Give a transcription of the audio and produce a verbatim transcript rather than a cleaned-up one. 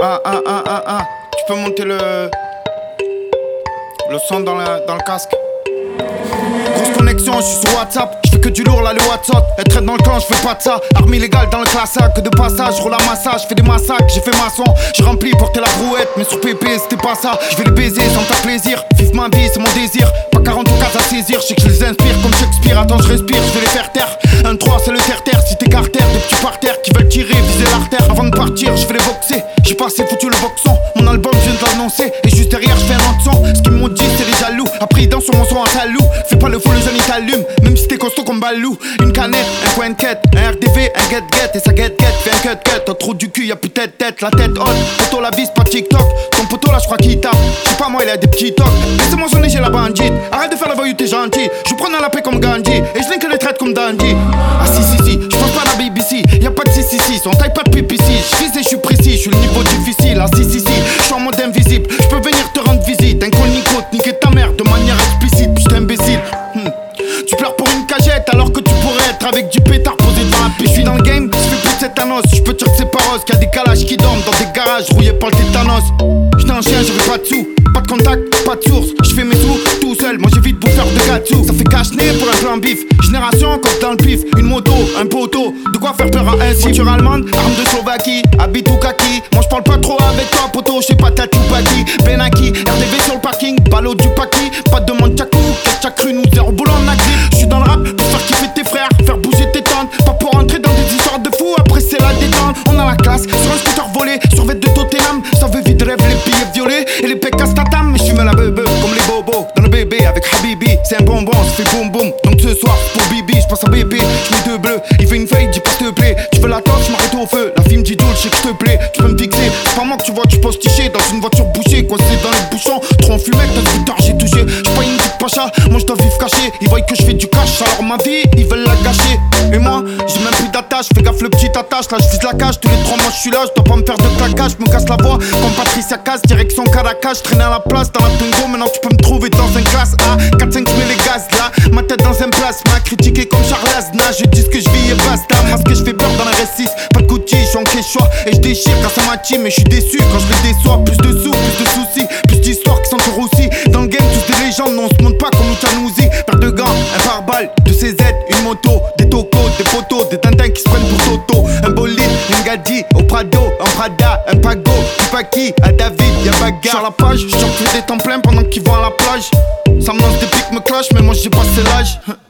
Ah, ah, ah, ah, ah. Tu peux monter le. Le son dans, la, dans le casque. Grosse connexion, je suis sur WhatsApp. Je fais que du lourd, là, le WhatsApp. Elle traîne dans le camp, je fais pas de ça. Arme illégale dans le classac, que de passage. Roule à massage, fais des massacres. J'ai fait maçon, j'ai rempli, porté la brouette. Mais sur P P, c'était pas ça. Je vais les baiser sans me faire plaisir. Vive ma vie, c'est mon désir. Pas quarante ou quatre à saisir. Je sais que je les inspire comme Shakespeare. Attends, je respire, je vais les faire taire. Un trois, c'est le terre-terre. Si t'es carter, des petits par terre qui veulent tirer, viser l'artère. Avant de partir, je vais les boxer. J'ai pas assez foutu le boxon. Mon album, je viens de l'annoncer. Et juste derrière, je fais un autre son. Ce qu'ils m'ont dit, c'est les jaloux. Après, ils dansent sur mon son en salou. Fais pas le fou, le jeune il t'allume. Même si t'es costaud comme Balou. Une canette, un coin de quête, un R D V, un get-get. Et ça get-get, fais un cut-cut. T'as trop du cul, y'a plus tête-tête. La tête haute, poteau la vis, pas TikTok. Ton poteau là, je crois qu'il tape. J'sais pas moi, il a des petits tocs. Laissez-moi sonner, j'ai la bandite. Arrête de faire la voyou, t'es gentil. Je prends dans la paix comme Gandhi. Et je que les traite comme Dandy. Ah si si si, je pense pas à la B B C. Y'a pas de si si si, on taille pas de P P C. J'vise et j'suis précis, j'suis le niveau difficile. Ah si si si, j'suis en mode invisible. J'peux venir te rendre visite. Incognito, niquer ta mère de manière explicite. J'suis imbécile. Hmm. Tu pleures pour une cagette alors que tu pourrais être avec du pétard posé devant la piste. J'suis dans le game, j'fais plus de tétanos. J'peux dire que c'est pas rose, qu'il y a des calages qui dorment dans des garages rouillés par le tétanos. J'étais un chien, j'avais pas de sous, pas de contact, pas de source. J'fais mes sous tout seul, moi j'évite bouffeur de gâteau. Ça fait cache-nez pour un plan bif. Génération comme dans le pif, une moto, un poteau. De quoi faire peur à un voiture allemande, arme de Slovaquie, habite ou kaki. Moi j'parle pas trop avec toi poteau, j'sais pas ta Tchoupaki. Benaki, R D V sur le parking, ballot du paki. Pas de demande tchakou, qu'est-ce que t'as cru, nous zéro boulot en agri. J'suis dans le rap pour faire kiffer tes frères, faire bouger tes tantes. Pas pour entrer dans des histoires de fous, après c'est la détente. On a la classe, sur un scooter volé, sur vêt de Tottenham. Ça veut vite rêve les billets violets et les pecs à statam. Mais j'fume la bebe comme les bobos dans le bébé avec Habibi. C'est un bonbon, ça fait boum boum. Donc ce soir pour Bibi, j'passe à bébé, j'mets deux bleus. Il fait une feuille, dis pas s'il te plaît. Tu veux la torche, j'm'arrête au feu. La fille me dit Joule, j'sais que j'te plais. Tu peux me fixer, c'est pas moi que tu vois, tu poses tiché dans une voiture bouchée, coincé dans les bouchons. Trop en fumette, t'as du tard, j'ai touché. J'suis pas une petite pacha, moi j'dois vivre caché. Ils voient que j'fais du cash, alors ma vie, ils veulent la gâcher. Et moi, j'ai même plus d'attache, fais gaffe le petit attache. Là j'vise la cage, tous les trois mois j'suis là. J'dois pas me faire de claquage, j'me casse la voix comme Patricia Cass, direction Caracas. J'traîne à la place dans la Tungo, maintenant tu peux me trouver dans un classe A. quatre cinq j'mets les gaz là, ma tête dans un plasma. Critiqué comme Charles Aznavour, je dis ce que j'vis et basta. Moi ce que j'fais peur dans la R six, pas de Gucci, j'suis en quechua. Et j'déchire grâce à ma team, mais j'suis déçu quand j'les déçois. Plus de sous, plus de soucis, plus d'histoires qui sont aussi. Dans le game, tous des légendes, non on se monte pas comme Uchanuzi. Paire de gants, un pare-balles, deux C Z, une moto, des tocos, des poteaux, des tintins qui se prennent pour Toto. Un bolide, une Gadi, au Prado, un Prada, un Pago, du Paki, à David, y'a bagarre. Sur la page, j'en fais des temps pleins pendant qu'ils vont à la plage. Ça me lance des pics, me clash, mais moi j'ai passé l'âge.